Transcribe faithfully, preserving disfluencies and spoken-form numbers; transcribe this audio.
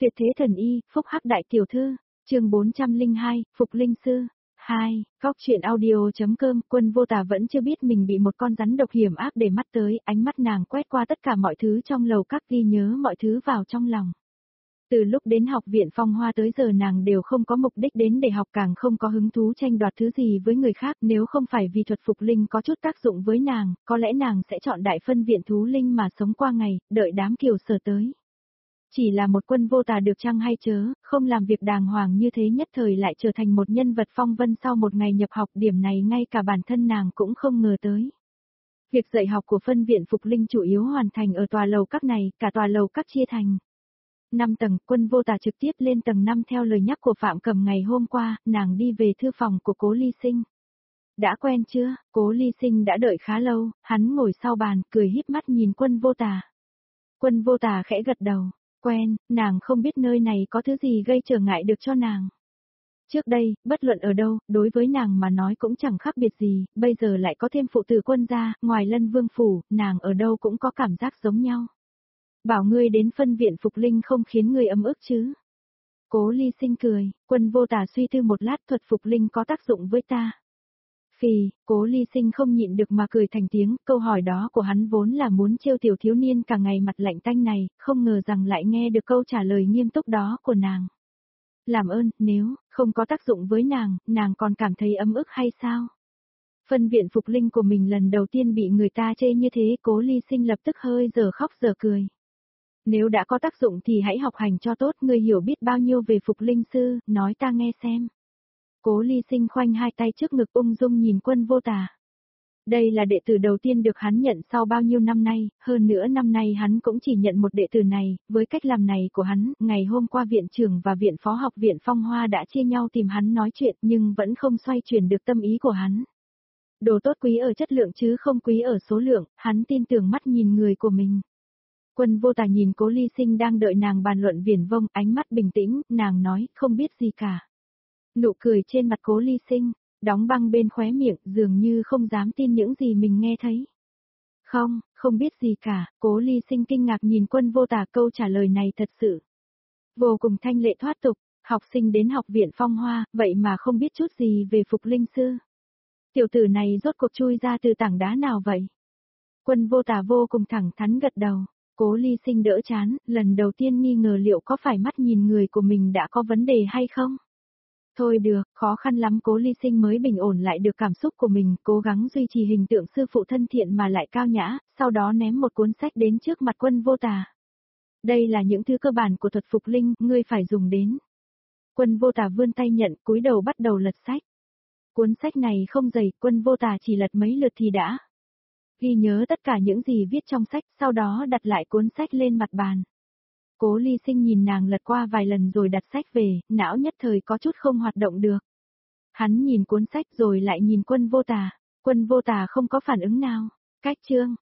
Tuyệt thế thần y, phúc hắc đại tiểu thư, chương bốn trăm lẻ hai, Phục Linh Sư. hai. Góc truyện audio.com. Quân Vô Tà vẫn chưa biết mình bị một con rắn độc hiểm ác để mắt tới, ánh mắt nàng quét qua tất cả mọi thứ trong lầu các, ghi nhớ mọi thứ vào trong lòng. Từ lúc đến học viện Phong Hoa tới giờ nàng đều không có mục đích đến để học, càng không có hứng thú tranh đoạt thứ gì với người khác, nếu không phải vì thuật phục linh có chút tác dụng với nàng, có lẽ nàng sẽ chọn đại phân viện thú linh mà sống qua ngày, đợi đám kiều sở tới. Chỉ là một Quân Vô Tà được chăng hay chớ, không làm việc đàng hoàng như thế nhất thời lại trở thành một nhân vật phong vân sau một ngày nhập học, điểm này ngay cả bản thân nàng cũng không ngờ tới. Việc dạy học của phân viện Phục Linh chủ yếu hoàn thành ở tòa lầu các này, cả tòa lầu các chia thành năm tầng. Quân Vô Tà trực tiếp lên tầng năm theo lời nhắc của Phạm Cầm ngày hôm qua, nàng đi về thư phòng của Cố Ly Sinh. Đã quen chưa? Cố Ly Sinh đã đợi khá lâu, hắn ngồi sau bàn, cười híp mắt nhìn Quân Vô Tà. Quân Vô Tà khẽ gật đầu. Quen, nàng không biết nơi này có thứ gì gây trở ngại được cho nàng. Trước đây, bất luận ở đâu, đối với nàng mà nói cũng chẳng khác biệt gì, bây giờ lại có thêm phụ tử Quân gia, ngoài Lân Vương phủ, nàng ở đâu cũng có cảm giác giống nhau. Bảo ngươi đến phân viện Phục Linh không khiến ngươi ấm ức chứ? Cố Ly Sinh cười. Quân Vô Tà suy tư một lát, thuật Phục Linh có tác dụng với ta. Phì, Cố Ly Sinh không nhịn được mà cười thành tiếng, câu hỏi đó của hắn vốn là muốn trêu tiểu thiếu niên cả ngày mặt lạnh tanh này, không ngờ rằng lại nghe được câu trả lời nghiêm túc đó của nàng. Làm ơn, nếu không có tác dụng với nàng, nàng còn cảm thấy ấm ức hay sao? Phân viện Phục Linh của mình lần đầu tiên bị người ta chê như thế, Cố Ly Sinh lập tức hơi giờ khóc giờ cười. Nếu đã có tác dụng thì hãy học hành cho tốt, ngươi hiểu biết bao nhiêu về Phục Linh sư, nói ta nghe xem. Cố Ly Sinh khoanh hai tay trước ngực ung dung nhìn Quân Vô Tà. Đây là đệ tử đầu tiên được hắn nhận sau bao nhiêu năm nay, hơn nữa năm nay hắn cũng chỉ nhận một đệ tử này, với cách làm này của hắn, ngày hôm qua viện trưởng và viện phó học viện Phong Hoa đã chia nhau tìm hắn nói chuyện nhưng vẫn không xoay chuyển được tâm ý của hắn. Đồ tốt quý ở chất lượng chứ không quý ở số lượng, hắn tin tưởng mắt nhìn người của mình. Quân Vô Tà nhìn Cố Ly Sinh đang đợi nàng bàn luận viển vông, ánh mắt bình tĩnh, nàng nói, không biết gì cả. Nụ cười trên mặt Cố Ly Sinh, đóng băng bên khóe miệng, dường như không dám tin những gì mình nghe thấy. Không, không biết gì cả, Cố Ly Sinh kinh ngạc nhìn Quân Vô Tà, câu trả lời này thật sự vô cùng thanh lệ thoát tục, học sinh đến học viện Phong Hoa, vậy mà không biết chút gì về Phục Linh sư. Tiểu tử này rốt cuộc chui ra từ tảng đá nào vậy? Quân Vô Tà vô cùng thẳng thắn gật đầu. Cố Ly Sinh đỡ chán, lần đầu tiên nghi ngờ liệu có phải mắt nhìn người của mình đã có vấn đề hay không? Thôi được, khó khăn lắm Cố Ly Sinh mới bình ổn lại được cảm xúc của mình, cố gắng duy trì hình tượng sư phụ thân thiện mà lại cao nhã, sau đó ném một cuốn sách đến trước mặt Quân Vô Tà. Đây là những thứ cơ bản của thuật Phục Linh, ngươi phải dùng đến. Quân Vô Tà vươn tay nhận, cúi đầu bắt đầu lật sách. Cuốn sách này không dày, Quân Vô Tà chỉ lật mấy lượt thì đã ghi nhớ tất cả những gì viết trong sách, sau đó đặt lại cuốn sách lên mặt bàn. Cố Ly Sinh nhìn nàng lật qua vài lần rồi đặt sách về, não nhất thời có chút không hoạt động được. Hắn nhìn cuốn sách rồi lại nhìn Quân Vô Tà, Quân Vô Tà không có phản ứng nào. Cách chương,